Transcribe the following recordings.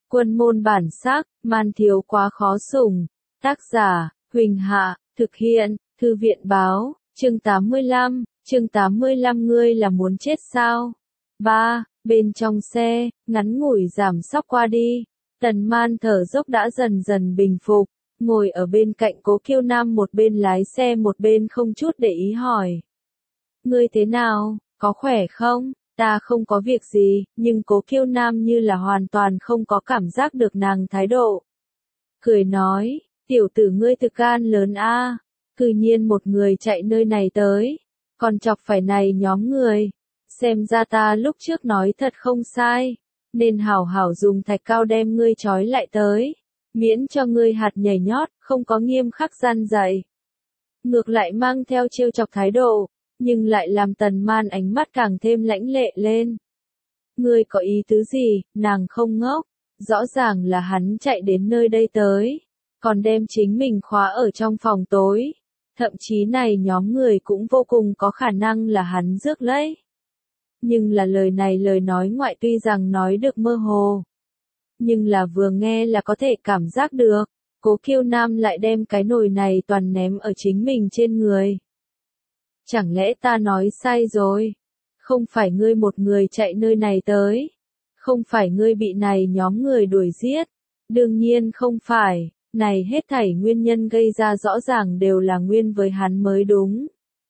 Quân môn bản sắc, man thiếu quá khó sủng. Tác giả, Huỳnh Hạ, thực hiện, Thư viện báo, chương 85, ngươi là muốn chết sao? 3. Bên trong xe, ngắn ngủi giảm sóc qua đi, Tần Man thở dốc đã dần dần bình phục, ngồi ở bên cạnh Cố Kiêu Nam một bên lái xe một bên không chút để ý hỏi. Ngươi thế nào, có khỏe không? Ta không có việc gì, nhưng Cố Kiêu Nam như là hoàn toàn không có cảm giác được nàng thái độ. Cười nói, tiểu tử ngươi thực gan lớn a, cư nhiên một người chạy nơi này tới, còn chọc phải này nhóm người. Xem ra ta lúc trước nói thật không sai, nên hảo hảo dùng thạch cao đem ngươi trói lại tới, miễn cho ngươi hạt nhảy nhót, không có nghiêm khắc gian dạy. Ngược lại mang theo trêu chọc thái độ, nhưng lại làm Tần Man ánh mắt càng thêm lãnh lệ lên. Ngươi có ý tứ gì? Nàng không ngốc, rõ ràng là hắn chạy đến nơi đây tới, còn đem chính mình khóa ở trong phòng tối, thậm chí này nhóm người cũng vô cùng có khả năng là hắn rước lấy. Nhưng là lời này lời nói ngoại tuy rằng nói được mơ hồ, nhưng là vừa nghe là có thể cảm giác được, Cố Kiêu Nam lại đem cái nồi này toàn ném ở chính mình trên người. Chẳng lẽ ta nói sai rồi? Không phải ngươi một người chạy nơi này tới? Không phải ngươi bị này nhóm người đuổi giết? Đương nhiên không phải, này hết thảy nguyên nhân gây ra rõ ràng đều là nguyên với hắn mới đúng.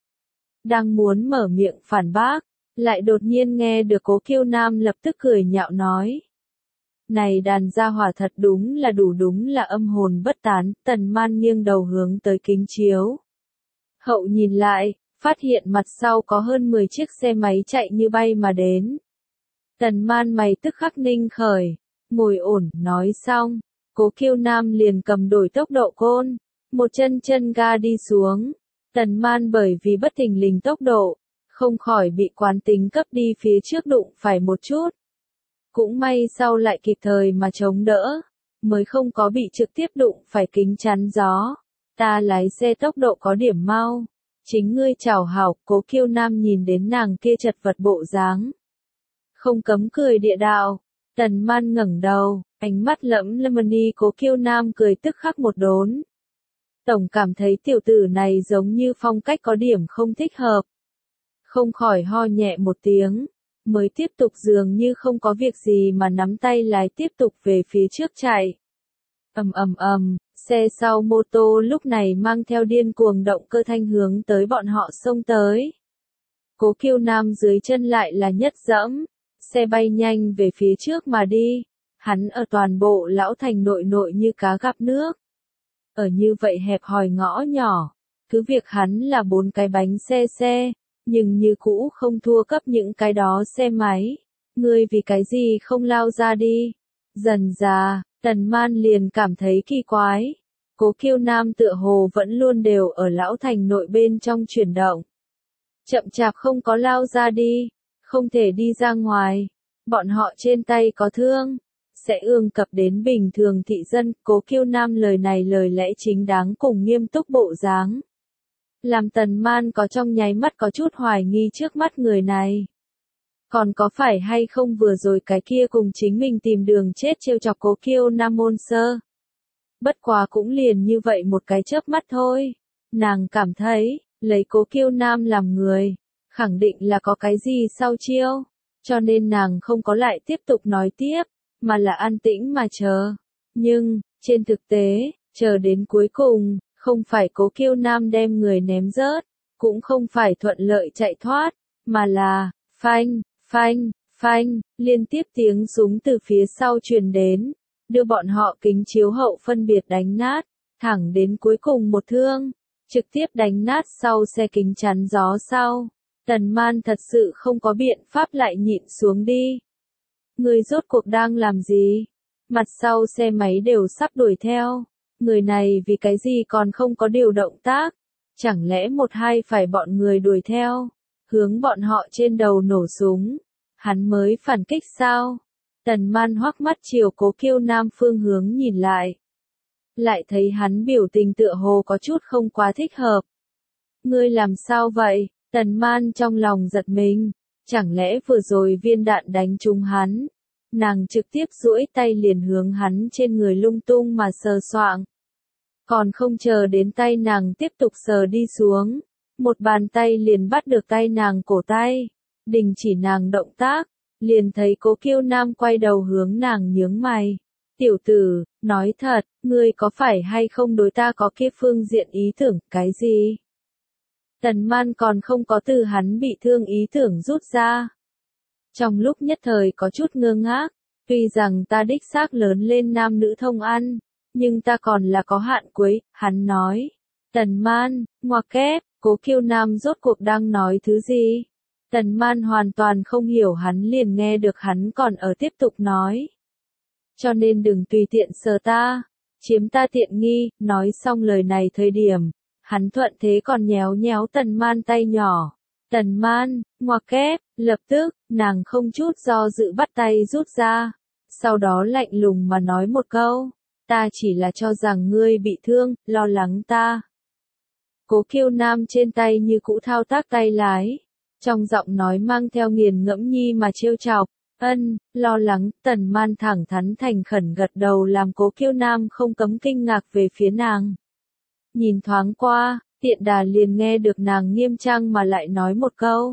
Đang muốn mở miệng phản bác, lại đột nhiên nghe được Cố Kiêu Nam lập tức cười nhạo nói. Này đàn gia hỏa thật đúng là âm hồn bất tán. Tần Man nghiêng đầu hướng tới kính chiếu hậu nhìn lại, phát hiện mặt sau có hơn 10 chiếc xe máy chạy như bay mà đến. Tần Man mày tức khắc ninh khởi, ngồi ổn, nói xong, Cố Kiêu Nam liền cầm đổi tốc độ côn, một chân ga đi xuống. Tần Man bởi vì bất thình lình tốc độ, không khỏi bị quán tính cấp đi phía trước đụng phải một chút. Cũng may sau lại kịp thời mà chống đỡ, mới không có bị trực tiếp đụng phải kính chắn gió. Ta lái xe tốc độ có điểm mau. Chính ngươi chào hảo. Cố Kiêu Nam nhìn đến nàng kia chật vật bộ dáng, không cấm cười địa đạo. Tần Man ngẩng đầu, ánh mắt lẫm lemony. Cố Kiêu Nam cười tức khắc một đốn. Tổng cảm thấy tiểu tử này giống như phong cách có điểm không thích hợp. Không khỏi ho nhẹ một tiếng, mới tiếp tục dường như không có việc gì mà nắm tay lái tiếp tục về phía trước chạy. Xe sau mô tô lúc này mang theo điên cuồng động cơ thanh hướng tới bọn họ xông tới. Cố Kiêu Nam dưới chân lại là nhất dẫm, xe bay nhanh về phía trước mà đi. Hắn ở toàn bộ lão thành nội như cá gặp nước. Ở như vậy hẹp hòi ngõ nhỏ, cứ việc hắn là 4 cái bánh xe, nhưng như cũ không thua cấp những cái đó xe máy. Ngươi vì cái gì không lao ra đi? Dần dà, Tần Man liền cảm thấy kỳ quái. Cố Kiêu Nam tựa hồ vẫn luôn đều ở lão thành nội bên trong chuyển động. Chậm chạp không có lao ra đi, không thể đi ra ngoài. Bọn họ trên tay có thương, sẽ ương cập đến bình thường thị dân. Cố Kiêu Nam lời này lời lẽ chính đáng cùng nghiêm túc bộ dáng, làm Tần Man có trong nháy mắt có chút hoài nghi trước mắt người này. Còn có phải hay không vừa rồi cái kia cùng chính mình tìm đường chết trêu chọc Cố Kiêu Nam môn sơ. Bất quá cũng liền như vậy một cái chớp mắt thôi. Nàng cảm thấy, lấy Cố Kiêu Nam làm người, khẳng định là có cái gì sau chiêu. Cho nên nàng không có lại tiếp tục nói tiếp, mà là an tĩnh mà chờ. Nhưng, trên thực tế, chờ đến cuối cùng, không phải Cố Kiêu Nam đem người ném rớt, cũng không phải thuận lợi chạy thoát, mà là, phanh, liên tiếp tiếng súng từ phía sau truyền đến, đưa bọn họ kính chiếu hậu phân biệt đánh nát, thẳng đến cuối cùng một thương, trực tiếp đánh nát sau xe kính chắn gió sau. Tần Man thật sự không có biện pháp lại nhịn xuống đi. Người rốt cuộc đang làm gì? Mặt sau xe máy đều sắp đuổi theo. Người này vì cái gì còn không có điều động tác? Chẳng lẽ một hai phải bọn người đuổi theo, hướng bọn họ trên đầu nổ súng, hắn mới phản kích sao? Tần Man hoắc mắt chiều Cố Kiêu Nam phương hướng nhìn lại. Lại thấy hắn biểu tình tựa hồ có chút không quá thích hợp. Ngươi làm sao vậy? Tần Man trong lòng giật mình. Chẳng lẽ vừa rồi viên đạn đánh trúng hắn? nàng trực tiếp duỗi tay liền hướng hắn trên người lung tung mà sờ soạng. Còn không chờ đến tay nàng tiếp tục sờ đi xuống, một bàn tay liền bắt được tay nàng cổ tay, đình chỉ nàng động tác, liền thấy Cố Kiêu Nam quay đầu hướng nàng nhướng mày. Tiểu tử, nói thật, ngươi có phải hay không đối ta có kia phương diện ý tưởng, cái gì? Tần Man còn không có từ hắn bị thương ý tưởng rút ra. Trong lúc nhất thời có chút ngơ ngác, tuy rằng ta đích xác lớn lên nam nữ thông ăn, nhưng ta còn là có hạn cuối, hắn nói. Tần Man, ngoặc kép, Cố Kiêu Nam rốt cuộc đang nói thứ gì? Tần Man hoàn toàn không hiểu, hắn liền nghe được hắn còn ở tiếp tục nói. Cho nên đừng tùy tiện sờ ta, chiếm ta tiện nghi, nói xong lời này thời điểm, hắn thuận thế còn nhéo nhéo Tần Man tay nhỏ. Tần Man, ngoặc kép, lập tức, nàng không chút do dự bắt tay rút ra, sau đó lạnh lùng mà nói một câu, ta chỉ là cho rằng ngươi bị thương, lo lắng ta. Cố Kiêu Nam trên tay như cũ thao tác tay lái, trong giọng nói mang theo nghiền ngẫm nhi mà trêu chọc. Lo lắng. Tần Man thẳng thắn thành khẩn gật đầu làm Cố Kiêu Nam không cấm kinh ngạc về phía nàng. Nhìn thoáng qua, tiện đà liền nghe được nàng nghiêm trang mà lại nói một câu.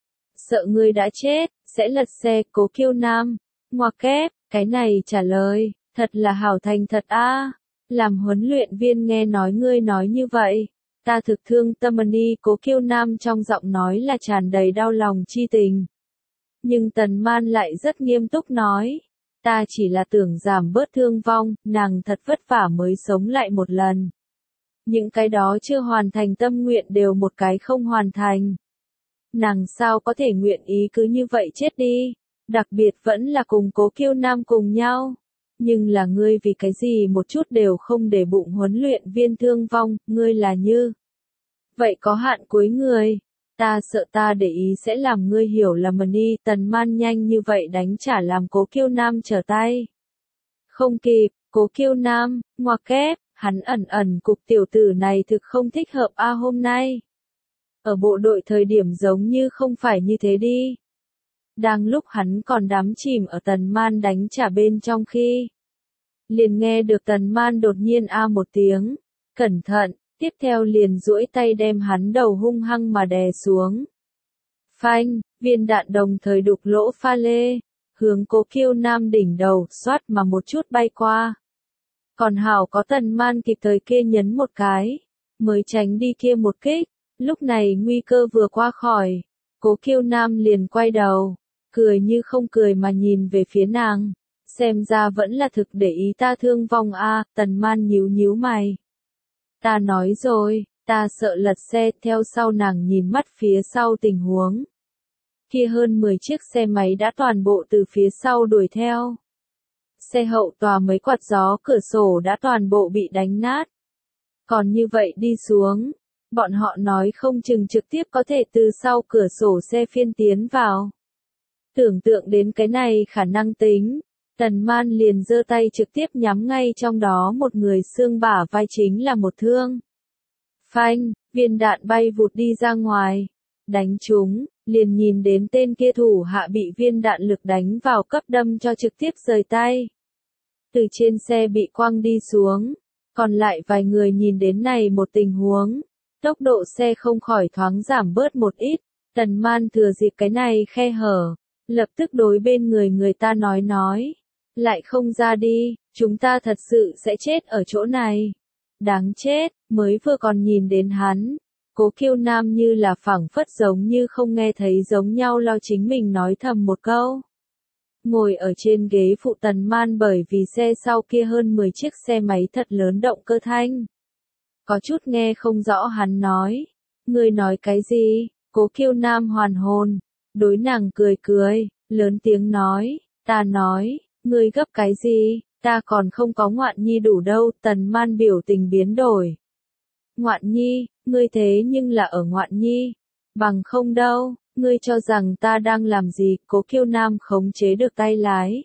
Sợ ngươi đã chết, sẽ lật xe. Cố Kiêu Nam, ngoặc kép, cái này trả lời, thật là hảo thành thật a. Làm huấn luyện viên nghe nói ngươi nói như vậy, ta thực thương tâm đi. Cố Kiêu Nam trong giọng nói là tràn đầy đau lòng chi tình. Nhưng Tần Man lại rất nghiêm túc nói, ta chỉ là tưởng giảm bớt thương vong, nàng thật vất vả mới sống lại một lần. Những cái đó chưa hoàn thành tâm nguyện đều một cái không hoàn thành. Nàng sao có thể nguyện ý cứ như vậy chết đi, đặc biệt vẫn là cùng Cố Kiêu Nam cùng nhau. Nhưng là ngươi vì cái gì một chút đều không để bụng huấn luyện viên thương vong, ngươi là như vậy có hạn cuối người. Ta sợ ta để ý sẽ làm ngươi hiểu lầm đi. Tần Man nhanh như vậy đánh trả làm Cố Kiêu Nam trở tay. Không kịp, Cố Kiêu Nam, ngoặc kép, hắn ẩn cục tiểu tử này thực không thích hợp a hôm nay. Ở bộ đội thời điểm giống như không phải như thế đi. Đang lúc hắn còn đắm chìm ở Tần Man đánh trả bên trong khi, liền nghe được Tần Man đột nhiên a một tiếng, cẩn thận. Tiếp theo liền duỗi tay đem hắn đầu hung hăng mà đè xuống. Phanh, viên đạn đồng thời đục lỗ pha lê, hướng Cố Kiêu Nam đỉnh đầu, xoát mà một chút bay qua. Còn hảo có Tần Man kịp thời kia nhấn một cái, mới tránh đi kia một kích. Lúc này nguy cơ vừa qua khỏi, Cố Kiêu Nam liền quay đầu, cười như không cười mà nhìn về phía nàng. Xem ra vẫn là thực để ý ta thương vong a. Tần Man nhíu nhíu mày. Ta nói rồi, ta sợ lật xe. Theo sau nàng nhìn mắt phía sau tình huống. Kia hơn 10 chiếc xe máy đã toàn bộ từ phía sau đuổi theo. Xe hậu tòa mấy quạt gió cửa sổ đã toàn bộ bị đánh nát. Còn như vậy đi xuống, bọn họ nói không chừng trực tiếp có thể từ sau cửa sổ xe phiên tiến vào. Tưởng tượng đến cái này khả năng tính, Tần Man liền giơ tay trực tiếp nhắm ngay trong đó một người, xương bả vai chính là một thương. Phanh, viên đạn bay vụt đi ra ngoài, đánh trúng, liền nhìn đến tên kia thủ hạ bị viên đạn lực đánh vào cấp đâm cho trực tiếp rời tay. Từ trên xe bị quăng đi xuống, còn lại vài người nhìn đến này một tình huống, tốc độ xe không khỏi thoáng giảm bớt một ít. Tần Man thừa dịp cái này khe hở, lập tức đối bên người ta nói. Lại không ra đi, chúng ta thật sự sẽ chết ở chỗ này. Đáng chết, mới vừa còn nhìn đến hắn. Cố Kiêu Nam như là phảng phất giống như không nghe thấy giống nhau lo chính mình nói thầm một câu. Ngồi ở trên ghế phụ Tần Man bởi vì xe sau kia hơn 10 chiếc xe máy thật lớn động cơ thanh. Có chút nghe không rõ hắn nói. Ngươi nói cái gì? Cố Kiêu Nam hoàn hồn. Đối nàng cười, lớn tiếng nói. Ta nói. Ngươi gấp cái gì, ta còn không có ngoạn nhi đủ đâu. Tần Man biểu tình biến đổi. Ngoạn nhi, ngươi thế nhưng là ở ngoạn nhi. Bằng không đâu, ngươi cho rằng ta đang làm gì. Cố Kiêu Nam khống chế được tay lái.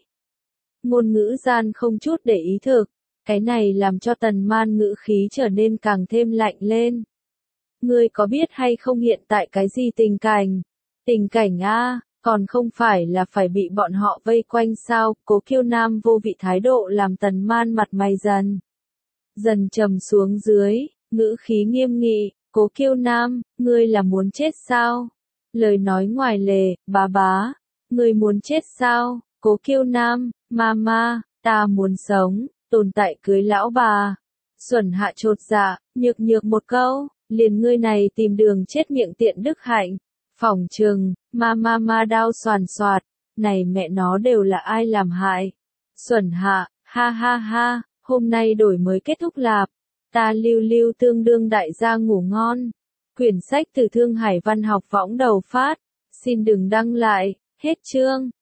Ngôn ngữ gian không chút để ý thực. Cái này làm cho Tần Man ngữ khí trở nên càng thêm lạnh lên. Ngươi có biết hay không hiện tại cái gì tình cảnh? Tình cảnh a, Còn không phải là phải bị bọn họ vây quanh sao? Cố Kiêu Nam vô vị thái độ làm Tần Man mặt mày dần trầm xuống dưới, ngữ khí nghiêm nghị, Cố Kiêu Nam, ngươi là muốn chết sao? Lời nói ngoài lề, bá, ngươi muốn chết sao? Cố Kiêu Nam, mama, ta muốn sống, tồn tại cưới lão bà. Xuẩn Hạ chột dạ, nhược một câu, liền ngươi này tìm đường chết miệng tiện đức hạnh. Phỏng chừng, ma đao xoàn xoạt, này mẹ nó đều là ai làm hại. Xuẩn Hạ, ha, hôm nay đổi mới kết thúc lạp, ta lưu tương đương đại gia ngủ ngon. Quyển sách từ Thương Hải Văn học võng đầu phát, xin đừng đăng lại, hết chương.